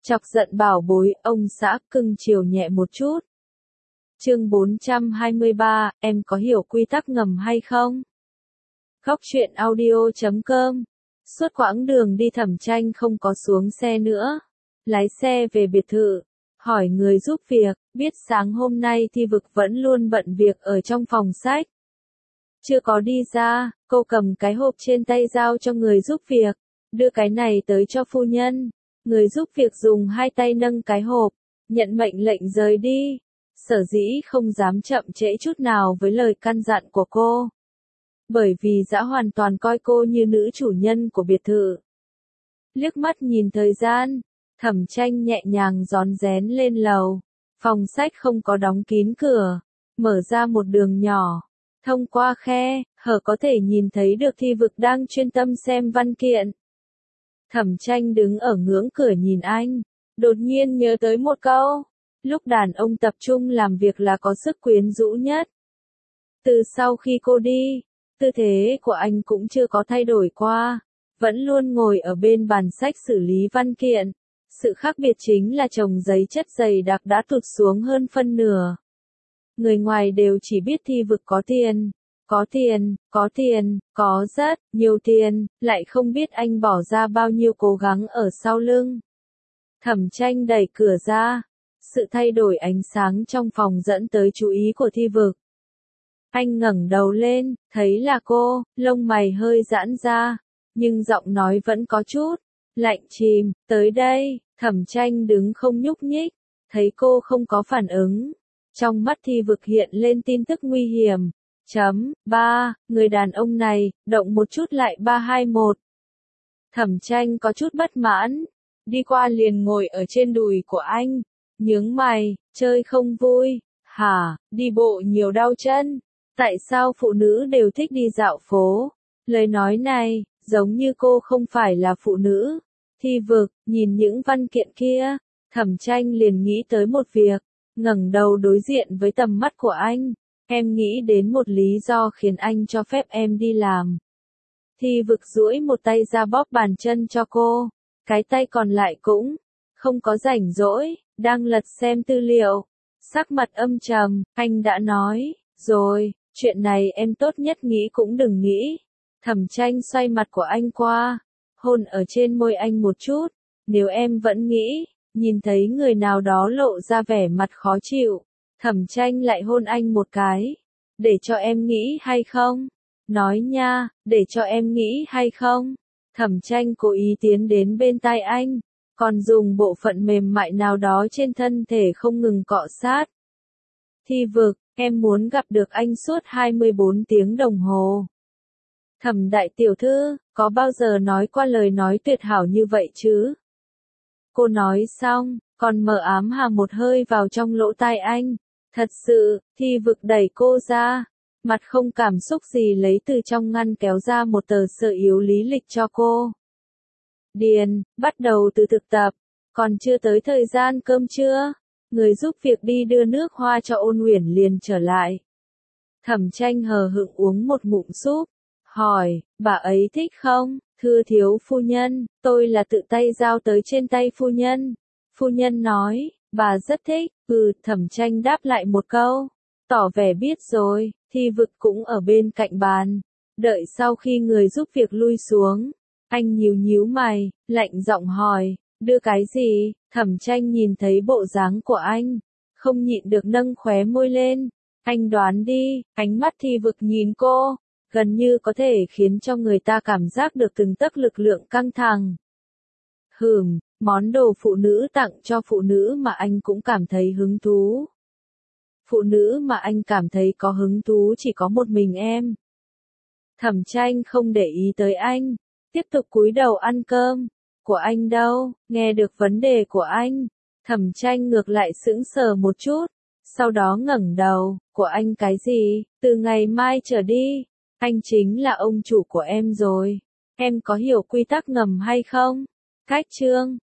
Chọc giận bảo bối, ông xã cưng chiều nhẹ một chút. Chương 423, em có hiểu quy tắc ngầm hay không? Góc truyện audio.com. Suốt quãng đường đi Thẩm Tranh không có xuống xe nữa. Lái xe về biệt thự, hỏi người giúp việc, biết sáng hôm nay Thi Vực vẫn luôn bận việc ở trong phòng sách. Chưa có đi ra, cô cầm cái hộp trên tay giao cho người giúp việc, đưa cái này tới cho phu nhân. Người giúp việc dùng hai tay nâng cái hộp, nhận mệnh lệnh rời đi. Sở dĩ không dám chậm trễ chút nào với lời căn dặn của cô. Bởi vì dã hoàn toàn coi cô như nữ chủ nhân của biệt thự. Liếc mắt nhìn thời gian, Thẩm Tranh nhẹ nhàng rón rén lên lầu. Phòng sách không có đóng kín cửa, mở ra một đường nhỏ. Thông qua khe hở có thể nhìn thấy được Thi Vực đang chuyên tâm xem văn kiện. Thẩm Tranh đứng ở ngưỡng cửa nhìn anh, đột nhiên nhớ tới một câu. Lúc đàn ông tập trung làm việc là có sức quyến rũ nhất. Từ sau khi cô đi, tư thế của anh cũng chưa có thay đổi qua, vẫn luôn ngồi ở bên bàn sách xử lý văn kiện. Sự khác biệt chính là chồng giấy chất dày đặc đã tụt xuống hơn phân nửa. Người ngoài đều chỉ biết Thi Vực có tiền, có rất nhiều tiền, lại không biết anh bỏ ra bao nhiêu cố gắng ở sau lưng. Thẩm Tranh đẩy cửa ra, sự thay đổi ánh sáng trong phòng dẫn tới chú ý của Thi Vực. Anh ngẩng đầu lên, thấy là cô, lông mày hơi giãn ra, nhưng giọng nói vẫn có chút lạnh chìm. Tới đây. Thẩm Tranh đứng không nhúc nhích, thấy cô không có phản ứng. Trong mắt Thi Vực hiện lên tin tức nguy hiểm. Người đàn ông này, động một chút lại 321. Thẩm Tranh có chút bất mãn, đi qua liền ngồi ở trên đùi của anh, nhướng mày, chơi không vui, hả, đi bộ nhiều đau chân, tại sao phụ nữ đều thích đi dạo phố? Lời nói này, giống như cô không phải là phụ nữ. Thi Vực, nhìn những văn kiện kia, Thẩm Tranh liền nghĩ tới một việc, ngẩng đầu đối diện với tầm mắt của anh. Em nghĩ đến một lý do khiến anh cho phép em đi làm. Thi Vực duỗi một tay ra bóp bàn chân cho cô, cái tay còn lại cũng không có rảnh rỗi, đang lật xem tư liệu. Sắc mặt âm trầm, anh đã nói rồi, chuyện này em tốt nhất nghĩ cũng đừng nghĩ. Thẩm Tranh xoay mặt của anh qua, hôn ở trên môi anh một chút. Nếu em vẫn nghĩ, nhìn thấy người nào đó lộ ra vẻ mặt khó chịu, Thẩm Tranh lại hôn anh một cái. Để cho em nghĩ hay không? Nói nha, để cho em nghĩ hay không? Thẩm Tranh cố ý tiến đến bên tai anh, còn dùng bộ phận mềm mại nào đó trên thân thể không ngừng cọ sát. Thi Vực, em muốn gặp được anh suốt 24 tiếng đồng hồ. Thẩm đại tiểu thư, có bao giờ nói qua lời nói tuyệt hảo như vậy chứ? Cô nói xong, còn mở ám hà một hơi vào trong lỗ tai anh. Thật sự. Thi Vực đẩy cô ra, mặt không cảm xúc gì lấy từ trong ngăn kéo ra một tờ sơ yếu lý lịch cho cô. Điền, bắt đầu từ thực tập, còn chưa tới thời gian cơm trưa, người giúp việc đi đưa nước hoa cho Ôn Uyển liền trở lại. Thẩm Tranh hờ hững uống một ngụm súp, hỏi, bà ấy thích không? Thưa thiếu phu nhân, tôi là tự tay giao tới trên tay phu nhân. Phu nhân nói, bà rất thích. Thẩm Tranh đáp lại một câu, tỏ vẻ biết rồi. Thi Vực cũng ở bên cạnh bàn, đợi sau khi người giúp việc lui xuống. Anh nhíu mày, lạnh giọng hỏi, đưa cái gì? Thẩm Tranh nhìn thấy bộ dáng của anh, không nhịn được nâng khóe môi lên. Anh đoán đi. Ánh mắt Thi Vực nhìn cô, gần như có thể khiến cho người ta cảm giác được từng tấc lực lượng căng thẳng. Món đồ phụ nữ tặng cho phụ nữ mà anh cũng cảm thấy hứng thú. Phụ nữ mà anh cảm thấy có hứng thú chỉ có một mình em. Thẩm Tranh không để ý tới anh, tiếp tục cúi đầu ăn cơm. Của anh đâu? Nghe được vấn đề của anh, Thẩm Tranh ngược lại sững sờ một chút, sau đó ngẩng đầu. Của anh cái gì? Từ ngày mai trở đi, anh chính là ông chủ của em rồi. Em có hiểu quy tắc ngầm hay không? Cách chương